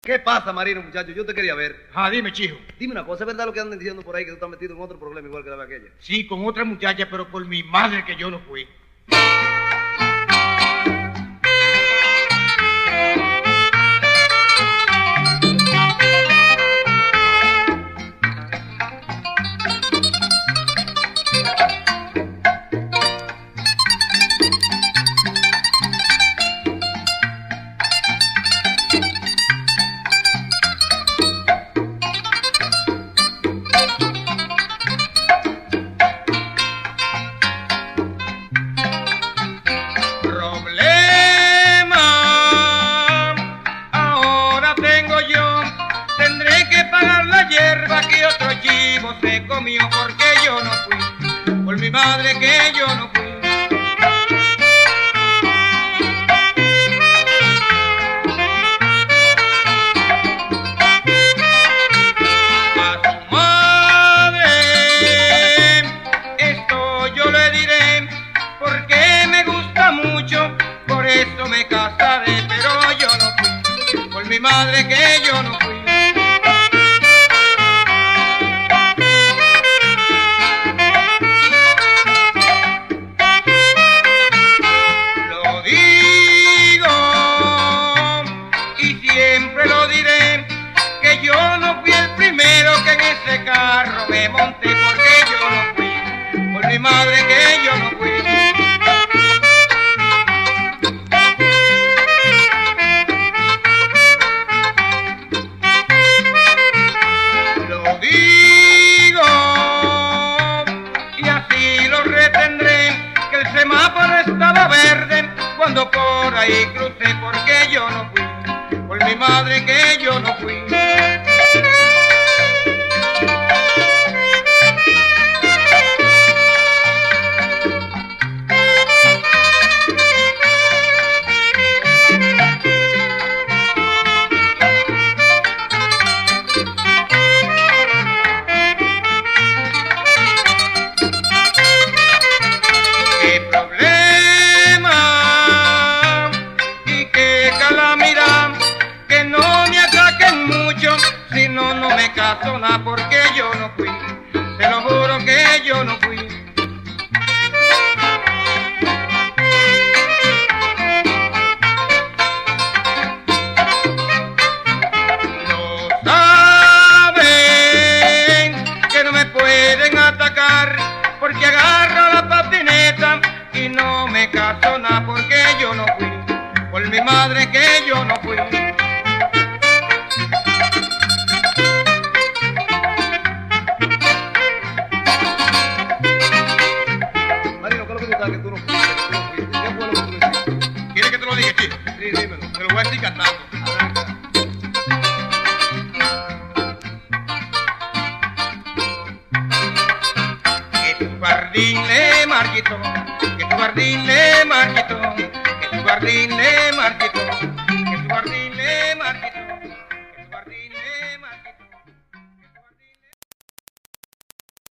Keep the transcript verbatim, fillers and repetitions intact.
¿Qué pasa, Marino, muchacho? Yo te quería ver. Ah, dime, chijo. Dime una cosa, ¿es verdad lo que andan diciendo por ahí que tú estás metido en otro problema igual que la de aquella? Sí, con otra muchacha, pero por mi madre que yo no fui. Que otro chivo se comió porque yo no fui, por mi madre que yo no fui. A su madre esto yo le diré, porque me gusta mucho, por eso me casaré, pero yo no fui, por mi madre que yo no fui. Carro me monté porque yo no fui, por mi madre que yo no fui. Lo digo y así lo retendré, que el semáforo estaba verde cuando por ahí crucé porque yo no fui, por mi madre que yo no fui. Si no, no me caso nada porque yo no fui, te lo juro que yo no fui. No saben que no me pueden atacar porque agarro la patineta y no me caso nada porque yo no fui, por mi madre que yo no fui. Que tú no fuiste, que tú no fuiste. ¿Qué fue lo que tú le hiciste? ¿Quieres que te lo diga, chico? Sí, dímelo. Te lo voy a decir cantando. Que tu jardín le marchitó, que tu jardín le marchitó, que tu jardín le marchitó.